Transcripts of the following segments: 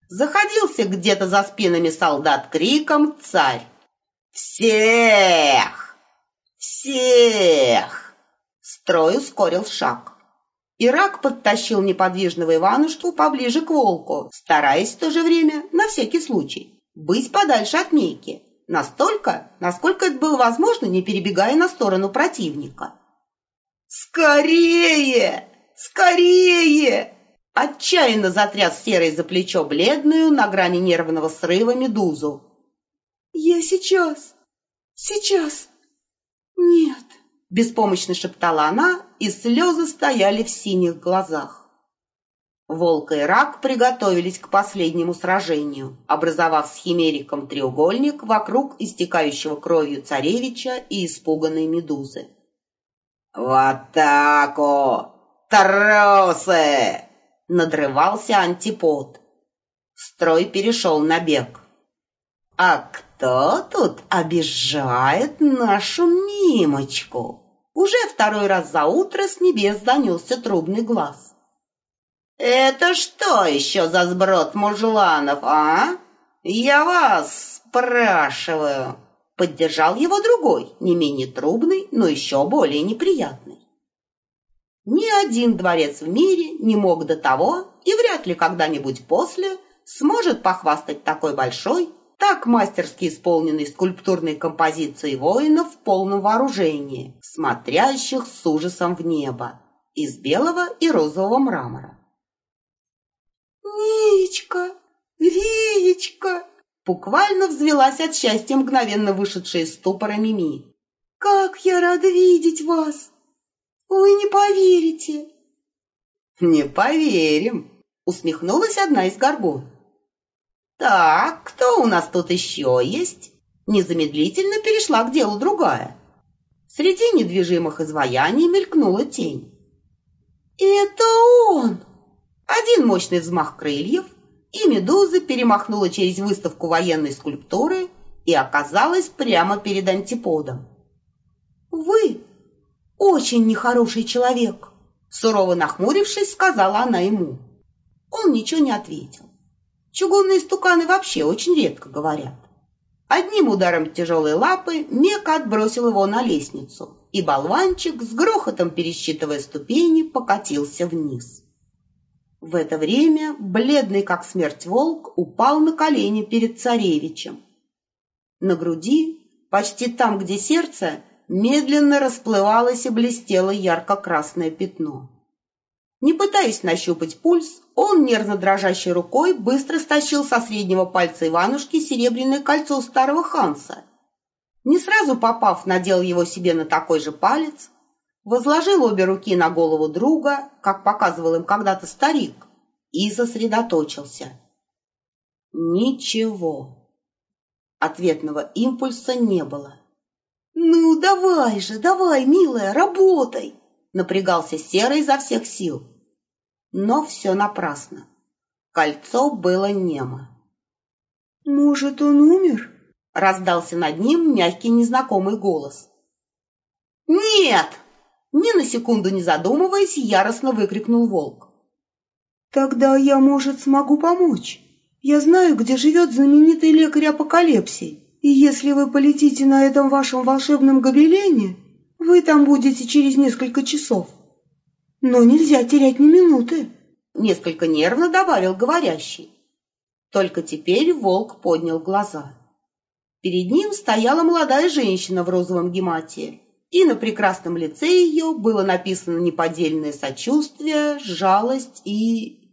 Заходился где-то за спинами солдат криком царь. «Всех! Всех!» Строй ускорил шаг. Ирак подтащил неподвижного Иванушку поближе к волку, стараясь в то же время, на всякий случай, быть подальше от Мейки, настолько, насколько это было возможно, не перебегая на сторону противника. «Скорее! Скорее!» Отчаянно затряс Серый за плечо бледную на грани нервного срыва Медузу. «Я сейчас! Сейчас! Нет!» Беспомощно шептала она, и слезы стояли в синих глазах. Волк и Рак приготовились к последнему сражению, образовав с Химериком треугольник вокруг истекающего кровью царевича и испуганной Медузы. «В атаку! Трусы!» — надрывался антипод. Строй перешел на бег. «А кто тут обижает нашу Мимочку?» Уже второй раз за утро с небес донесся трубный глаз. «Это что еще за сброд мужланов, а? Я вас спрашиваю!» Поддержал его другой, не менее трубный, но еще более неприятный. Ни один дворец в мире не мог до того, и вряд ли когда-нибудь после сможет похвастать такой большой, так мастерски исполненной скульптурной композицией воинов в полном вооружении, смотрящих с ужасом в небо, из белого и розового мрамора. «Веечка! Веечка!» Буквально взвелась от счастья мгновенно вышедшая из ступора Мими. «Как я рада видеть вас! Вы не поверите!» «Не поверим!» — усмехнулась одна из горгон. «Так, кто у нас тут еще есть?» Незамедлительно перешла к делу другая. Среди недвижимых изваяний мелькнула тень. «Это он!» Один мощный взмах крыльев, и Медуза перемахнула через выставку военной скульптуры и оказалась прямо перед антиподом. «Вы очень нехороший человек!» Сурово нахмурившись, сказала она ему. Он ничего не ответил. Чугунные стуканы вообще очень редко говорят. Одним ударом тяжелой лапы Мека отбросил его на лестницу, и болванчик, с грохотом пересчитывая ступени, покатился вниз. В это время бледный как смерть волк упал на колени перед царевичем. На груди, почти там, где сердце, медленно расплывалось и блестело ярко-красное пятно. Не пытаясь нащупать пульс, он нервно дрожащей рукой быстро стащил со среднего пальца Иванушки серебряное кольцо старого Ханса. Не сразу попав, надел его себе на такой же палец, возложил обе руки на голову друга, как показывал им когда-то старик, и сосредоточился. Ничего. Ответного импульса не было. «Ну, давай же, давай, милая, работай!» Напрягался Серый изо всех сил. Но все напрасно. Кольцо было немо. «Может, он умер?» — раздался над ним мягкий незнакомый голос. «Нет!» — ни на секунду не задумываясь, яростно выкрикнул волк. «Тогда я, может, смогу помочь. Я знаю, где живет знаменитый лекарь Апокалепсий, и если вы полетите на этом вашем волшебном гобелене, вы там будете через несколько часов. Но нельзя терять ни минуты», — несколько нервно добавил говорящий. Только теперь волк поднял глаза. Перед ним стояла молодая женщина в розовом гематии, и на прекрасном лице ее было написано неподдельное сочувствие, жалость и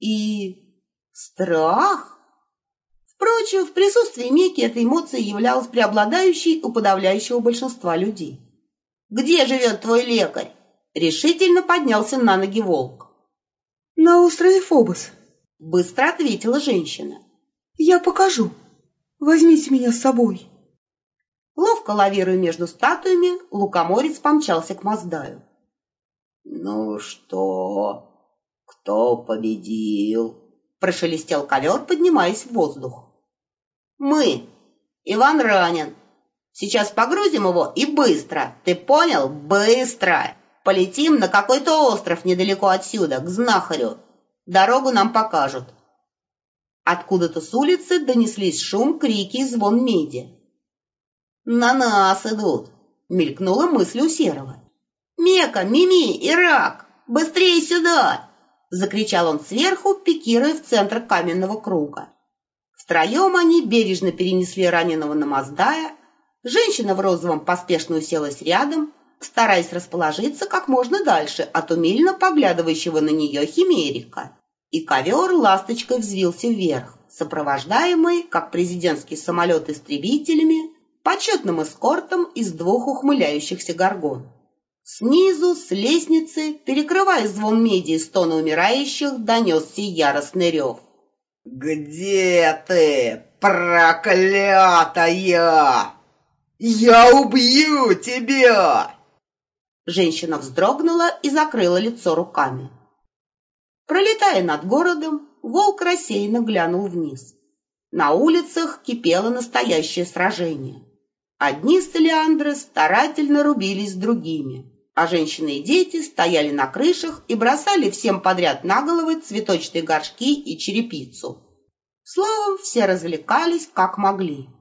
страх. Впрочем, в присутствии Меки эта эмоция являлась преобладающей у подавляющего большинства людей. «Где живет твой лекарь?» — решительно поднялся на ноги волк. «На острове Фобос», — быстро ответила женщина. «Я покажу. Возьмите меня с собой». Ловко лавируя между статуями, лукоморец помчался к Маздаю. «Ну что, кто победил?» — прошелестел ковер, поднимаясь в воздух. «Мы. Иван ранен. Сейчас погрузим его и быстро. Ты понял? Быстро! Полетим на какой-то остров недалеко отсюда, к знахарю. Дорогу нам покажут». Откуда-то с улицы донеслись шум, крики и звон меди. «На нас идут!» — мелькнула мысль у Серого. «Мека, Мими и Рак! Быстрее сюда!» — закричал он сверху, пикируя в центр каменного круга. Втроем они бережно перенесли раненого на Маздая. Женщина в розовом поспешно уселась рядом, стараясь расположиться как можно дальше от умильно поглядывающего на нее Химерика. И ковер ласточкой взвился вверх, сопровождаемый, как президентский самолет, истребителями, почетным эскортом из 2 ухмыляющихся горгон. Снизу, с лестницы, перекрывая звон меди и стоны умирающих, донесся яростный рев. «Где ты, проклятая? Я убью тебя!» Женщина вздрогнула и закрыла лицо руками. Пролетая над городом, волк рассеянно глянул вниз. На улицах кипело настоящее сражение. Одни стелиандры старательно рубились с другими, а женщины и дети стояли на крышах и бросали всем подряд на головы цветочные горшки и черепицу. Словом, все развлекались как могли.